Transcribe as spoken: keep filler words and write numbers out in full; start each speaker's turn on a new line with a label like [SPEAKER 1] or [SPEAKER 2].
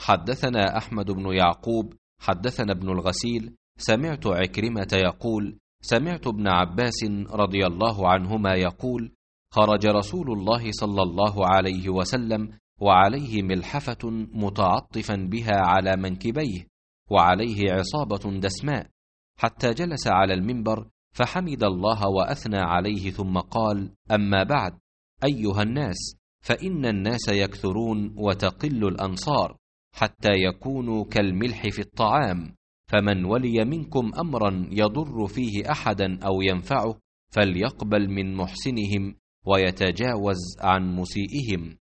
[SPEAKER 1] حدثنا أحمد بن يعقوب حدثنا ابن الغسيل سمعت عكرمة يقول سمعت ابن عباس رضي الله عنهما يقول خرج رسول الله صلى الله عليه وسلم وعليه ملحفة متعطفا بها على منكبيه وعليه عصابة دسماء، حتى جلس على المنبر فحمد الله وأثنى عليه ثم قال: أما بعد، أيها الناس، فإن الناس يكثرون وتقل الأنصار حتى يكونوا كالملح في الطعام، فمن ولي منكم أمرا يضر فيه أحدا أو ينفعه فليقبل من محسنهم ويتجاوز عن مسيئهم.